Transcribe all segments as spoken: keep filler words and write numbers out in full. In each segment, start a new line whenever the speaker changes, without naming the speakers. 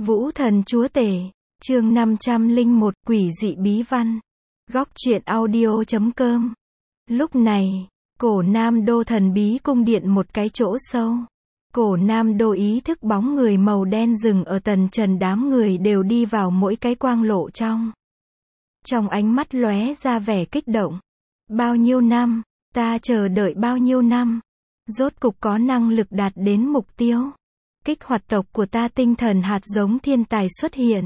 Vũ thần chúa tể, chương năm trăm lẻ một, quỷ dị bí văn. Góc truyện audio chấm com. Lúc này, cổ Nam Đô thần bí cung điện một cái chỗ sâu. Cổ Nam Đô ý thức bóng người màu đen dừng ở tần trần, đám người đều đi vào mỗi cái quang lộ trong. Trong ánh mắt lóe ra vẻ kích động. Bao nhiêu năm, ta chờ đợi bao nhiêu năm. Rốt cục có năng lực đạt đến mục tiêu. Kích hoạt tộc của ta, tinh thần hạt giống thiên tài xuất hiện.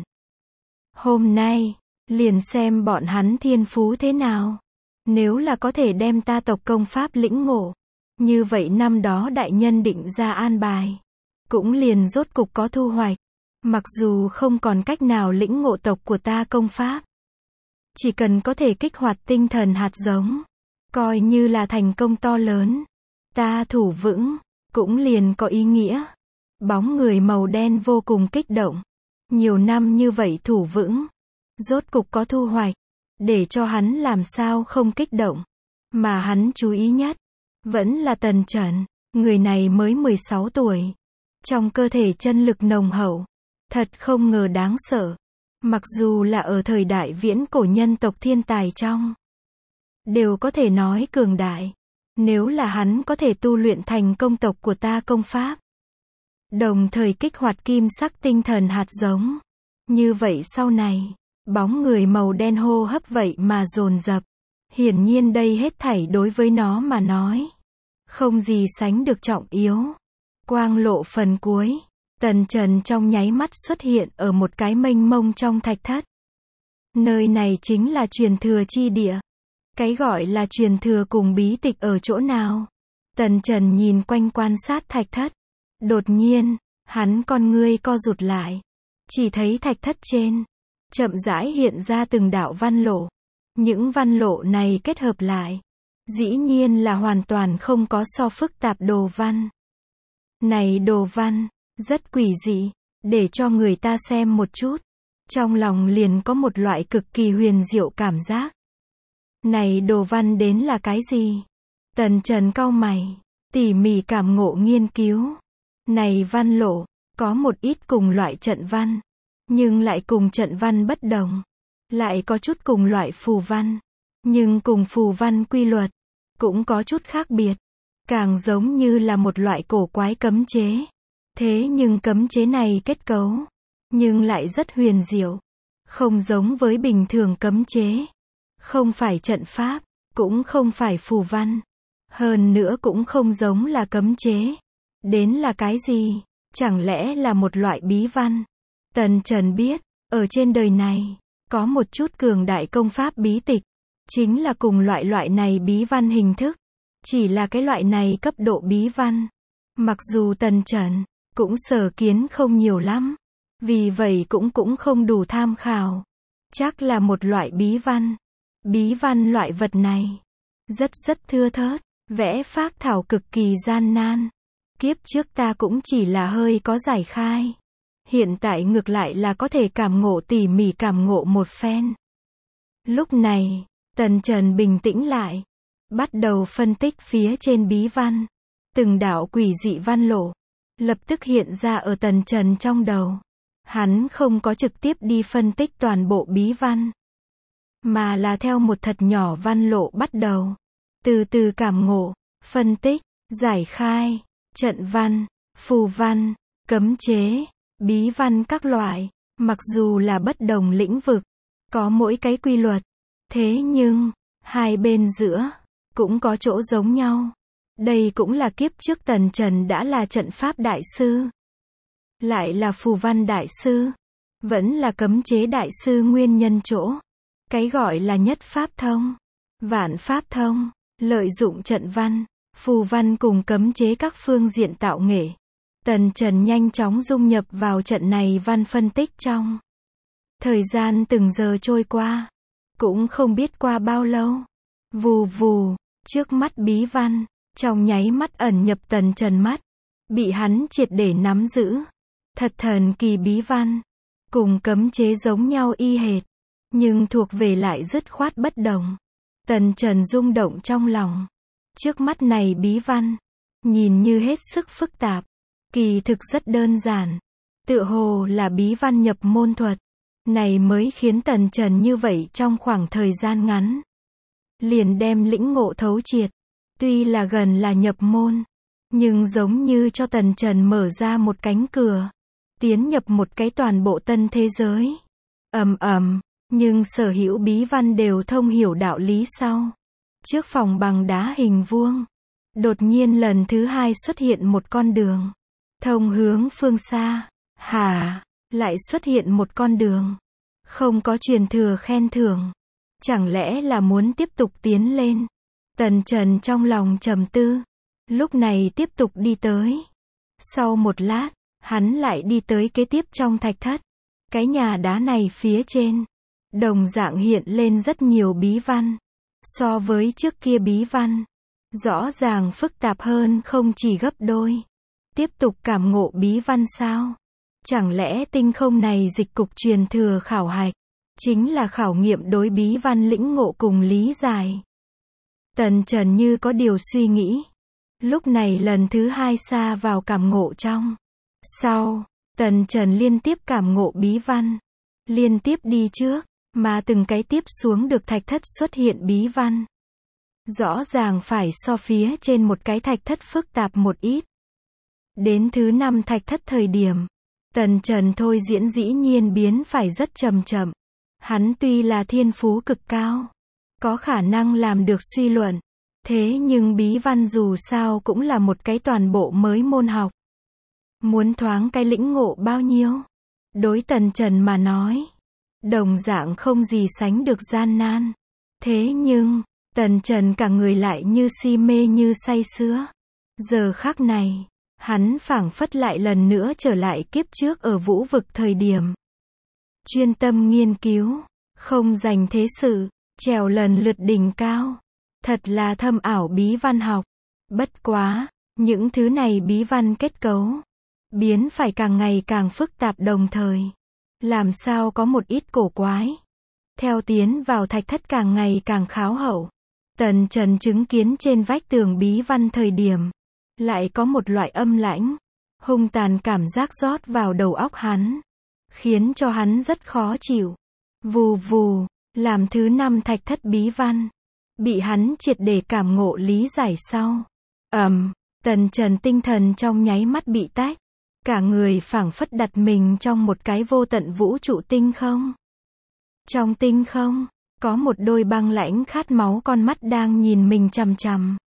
Hôm nay, liền xem bọn hắn thiên phú thế nào. Nếu là có thể đem ta tộc công pháp lĩnh ngộ, như vậy năm đó đại nhân định ra an bài, cũng liền rốt cục có thu hoạch. Mặc dù không còn cách nào lĩnh ngộ tộc của ta công pháp, chỉ cần có thể kích hoạt tinh thần hạt giống, coi như là thành công to lớn. Ta thủ vững, cũng liền có ý nghĩa. Bóng người màu đen vô cùng kích động. Nhiều năm như vậy thủ vững, rốt cục có thu hoạch. Để cho hắn làm sao không kích động. Mà hắn chú ý nhất, vẫn là Tần Trần. Người này mới mười sáu tuổi. Trong cơ thể chân lực nồng hậu. Thật không ngờ đáng sợ. Mặc dù là ở thời đại viễn cổ, nhân tộc thiên tài trong, đều có thể nói cường đại. Nếu là hắn có thể tu luyện thành công tộc của ta công pháp, đồng thời kích hoạt kim sắc tinh thần hạt giống, như vậy sau này, bóng người màu đen hô hấp vậy mà dồn dập. Hiển nhiên đây hết thảy đối với nó mà nói, không gì sánh được trọng yếu. Quang lộ phần cuối, Tần Trần trong nháy mắt xuất hiện ở một cái mênh mông trong thạch thất. Nơi này chính là truyền thừa chi địa. Cái gọi là truyền thừa cùng bí tịch ở chỗ nào? Tần Trần nhìn quanh quan sát thạch thất. Đột nhiên, hắn con ngươi co rụt lại. Chỉ thấy thạch thất trên, chậm rãi hiện ra từng đạo văn lộ. Những văn lộ này kết hợp lại, dĩ nhiên là hoàn toàn không có so phức tạp đồ văn. Này đồ văn, rất quỷ dị, để cho người ta xem một chút. Trong lòng liền có một loại cực kỳ huyền diệu cảm giác. Này đồ văn đến là cái gì? Tần Trần cau mày, tỉ mỉ cảm ngộ nghiên cứu. Này văn lộ, có một ít cùng loại trận văn, nhưng lại cùng trận văn bất đồng. Lại có chút cùng loại phù văn, nhưng cùng phù văn quy luật, cũng có chút khác biệt. Càng giống như là một loại cổ quái cấm chế. Thế nhưng cấm chế này kết cấu, nhưng lại rất huyền diệu. Không giống với bình thường cấm chế. Không phải trận pháp, cũng không phải phù văn. Hơn nữa cũng không giống là cấm chế. Đến là cái gì? Chẳng lẽ là một loại bí văn? Tần Trần biết, ở trên đời này, có một chút cường đại công pháp bí tịch. Chính là cùng loại loại này bí văn hình thức. Chỉ là cái loại này cấp độ bí văn. Mặc dù Tần Trần, cũng sở kiến không nhiều lắm. Vì vậy cũng cũng không đủ tham khảo. Chắc là một loại bí văn. Bí văn loại vật này, rất rất thưa thớt. Vẽ phác thảo cực kỳ gian nan. Kiếp trước ta cũng chỉ là hơi có giải khai. Hiện tại ngược lại là có thể cảm ngộ, tỉ mỉ cảm ngộ một phen. Lúc này, Tần Trần bình tĩnh lại. Bắt đầu phân tích phía trên bí văn. Từng đạo quỷ dị văn lộ, lập tức hiện ra ở Tần Trần trong đầu. Hắn không có trực tiếp đi phân tích toàn bộ bí văn, mà là theo một thật nhỏ văn lộ bắt đầu. Từ từ cảm ngộ, phân tích, giải khai, trận văn, phù văn, cấm chế, bí văn các loại. Mặc dù là bất đồng lĩnh vực, có mỗi cái quy luật. Thế nhưng, hai bên giữa, cũng có chỗ giống nhau. Đây cũng là kiếp trước Tần Trần đã là trận pháp đại sư. Lại là phù văn đại sư. Vẫn là cấm chế đại sư nguyên nhân chỗ. Cái gọi là nhất pháp thông, vạn pháp thông. Lợi dụng trận văn, phù văn cùng cấm chế các phương diện tạo nghệ. Tần Trần nhanh chóng dung nhập vào trận này văn phân tích trong. Thời gian từng giờ trôi qua, cũng không biết qua bao lâu. Vù vù, trước mắt bí văn, trong nháy mắt ẩn nhập Tần Trần mắt. Bị hắn triệt để nắm giữ. Thật thần kỳ bí văn, cùng cấm chế giống nhau y hệt, nhưng thuộc về lại dứt khoát bất đồng. Tần Trần rung động trong lòng. Trước mắt này bí văn, nhìn như hết sức phức tạp, kỳ thực rất đơn giản. Tựa hồ là bí văn nhập môn thuật. Này mới khiến Tần Trần như vậy trong khoảng thời gian ngắn. Liền đem lĩnh ngộ thấu triệt. Tuy là gần là nhập môn. Nhưng giống như cho Tần Trần mở ra một cánh cửa. Tiến nhập một cái toàn bộ tân thế giới. Ầm ầm, nhưng sở hữu bí văn đều thông hiểu đạo lý sau. Trước phòng bằng đá hình vuông. Đột nhiên lần thứ hai xuất hiện một con đường. Thông hướng phương xa. Hả? Lại xuất hiện một con đường. Không có truyền thừa khen thưởng. Chẳng lẽ là muốn tiếp tục tiến lên? Tần Trần trong lòng trầm tư. Lúc này tiếp tục đi tới. Sau một lát, hắn lại đi tới kế tiếp trong thạch thất. Cái nhà đá này phía trên. Đồng dạng hiện lên rất nhiều bí văn. So với trước kia bí văn. Rõ ràng phức tạp hơn không chỉ gấp đôi. Tiếp tục cảm ngộ bí văn sao? Chẳng lẽ tinh không này dịch cục truyền thừa khảo hạch, chính là khảo nghiệm đối bí văn lĩnh ngộ cùng lý giải. Tần Trần như có điều suy nghĩ. Lúc này lần thứ hai xa vào cảm ngộ trong. Sau, Tần Trần liên tiếp cảm ngộ bí văn. Liên tiếp đi trước, mà từng cái tiếp xuống được thạch thất xuất hiện bí văn. Rõ ràng phải so phía trên một cái thạch thất phức tạp một ít. Đến thứ năm thạch thất thời điểm, Tần Trần thôi diễn dĩ nhiên biến phải rất chậm chậm. Hắn tuy là thiên phú cực cao, có khả năng làm được suy luận. Thế nhưng bí văn dù sao cũng là một cái toàn bộ mới môn học. Muốn thoáng cái lĩnh ngộ bao nhiêu? Đối Tần Trần mà nói, đồng dạng không gì sánh được gian nan. Thế nhưng, Tần Trần cả người lại như si mê như say sưa. Giờ khắc này, hắn phảng phất lại lần nữa trở lại kiếp trước ở vũ vực thời điểm. Chuyên tâm nghiên cứu, không dành thế sự, trèo lần lượt đỉnh cao. Thật là thâm ảo bí văn học. Bất quá, những thứ này bí văn kết cấu, biến phải càng ngày càng phức tạp đồng thời. Làm sao có một ít cổ quái. Theo tiến vào thạch thất càng ngày càng kháo hậu. Tần Trần chứng kiến trên vách tường bí văn thời điểm. Lại có một loại âm lãnh, hung tàn cảm giác rót vào đầu óc hắn. Khiến cho hắn rất khó chịu. Vù vù, làm thứ năm thạch thất bí văn. Bị hắn triệt để cảm ngộ lý giải sau. Ầm, Tần Trần tinh thần trong nháy mắt bị tách. Cả người phảng phất đặt mình trong một cái vô tận vũ trụ tinh không. Trong tinh không, có một đôi băng lãnh khát máu con mắt đang nhìn mình chằm chằm.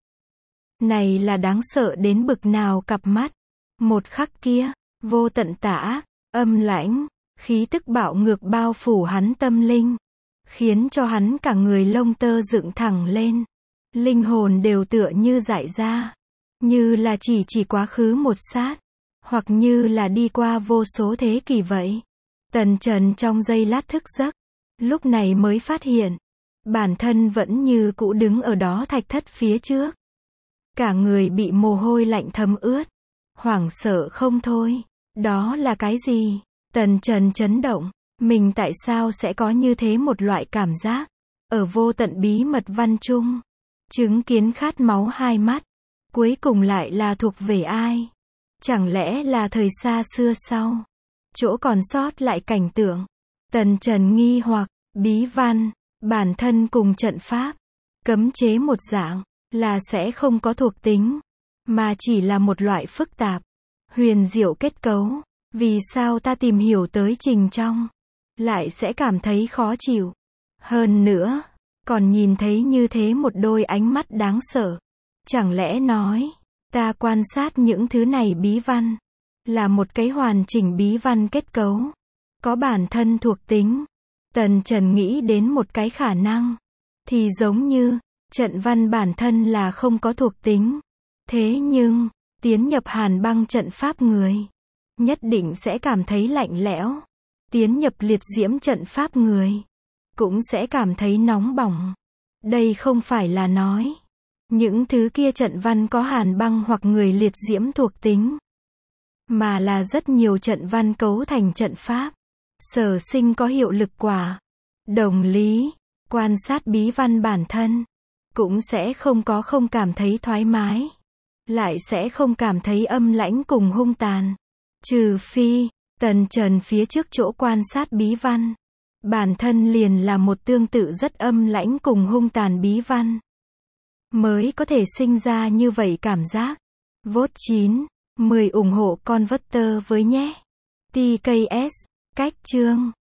Này là đáng sợ đến bực nào cặp mắt. Một khắc kia, vô tận tà ác, âm lãnh, khí tức bạo ngược bao phủ hắn tâm linh. Khiến cho hắn cả người lông tơ dựng thẳng lên. Linh hồn đều tựa như dại ra. Như là chỉ chỉ quá khứ một sát. Hoặc như là đi qua vô số thế kỷ vậy. Tần Trần trong giây lát thức giấc. Lúc này mới phát hiện. Bản thân vẫn như cũ đứng ở đó thạch thất phía trước. Cả người bị mồ hôi lạnh thấm ướt. Hoảng sợ không thôi. Đó là cái gì? Tần Trần chấn động. Mình tại sao sẽ có như thế một loại cảm giác? Ở vô tận bí mật văn chung. Chứng kiến khát máu hai mắt. Cuối cùng lại là thuộc về ai? Chẳng lẽ là thời xa xưa sau? Chỗ còn sót lại cảnh tượng. Tần Trần nghi hoặc, bí văn, bản thân cùng trận pháp. Cấm chế một dạng, là sẽ không có thuộc tính. Mà chỉ là một loại phức tạp. Huyền diệu kết cấu. Vì sao ta tìm hiểu tới trình trong? Lại sẽ cảm thấy khó chịu. Hơn nữa, còn nhìn thấy như thế một đôi ánh mắt đáng sợ. Chẳng lẽ nói, ta quan sát những thứ này bí văn, là một cái hoàn chỉnh bí văn kết cấu, có bản thân thuộc tính. Tần Trần nghĩ đến một cái khả năng, thì giống như, trận văn bản thân là không có thuộc tính. Thế nhưng, tiến nhập hàn băng trận pháp người, nhất định sẽ cảm thấy lạnh lẽo. Tiến nhập liệt diễm trận pháp người, cũng sẽ cảm thấy nóng bỏng. Đây không phải là nói, những thứ kia trận văn có hàn băng hoặc người liệt diễm thuộc tính. Mà là rất nhiều trận văn cấu thành trận pháp. Sở sinh có hiệu lực quả. Đồng lý, quan sát bí văn bản thân, cũng sẽ không có không cảm thấy thoải mái. Lại sẽ không cảm thấy âm lãnh cùng hung tàn. Trừ phi, Tần Trần phía trước chỗ quan sát bí văn. Bản thân liền là một tương tự rất âm lãnh cùng hung tàn bí văn. Mới có thể sinh ra như vậy cảm giác. Vote chín, mười ủng hộ con vớt tơ với nhé. tê ca ét, cách chương.